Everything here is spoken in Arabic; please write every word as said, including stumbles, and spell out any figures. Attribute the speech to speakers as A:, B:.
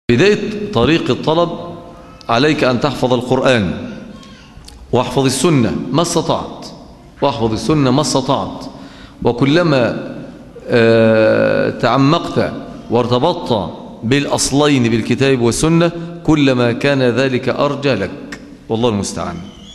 A: بداية طريق الطلب عليك أن تحفظ القرآن واحفظ السنة ما استطعت واحفظ السنة ما استطعت وكلما تعمقت وارتبطت بالأصلين بالكتاب والسنة كلما كان ذلك أرجى لك والله المستعان.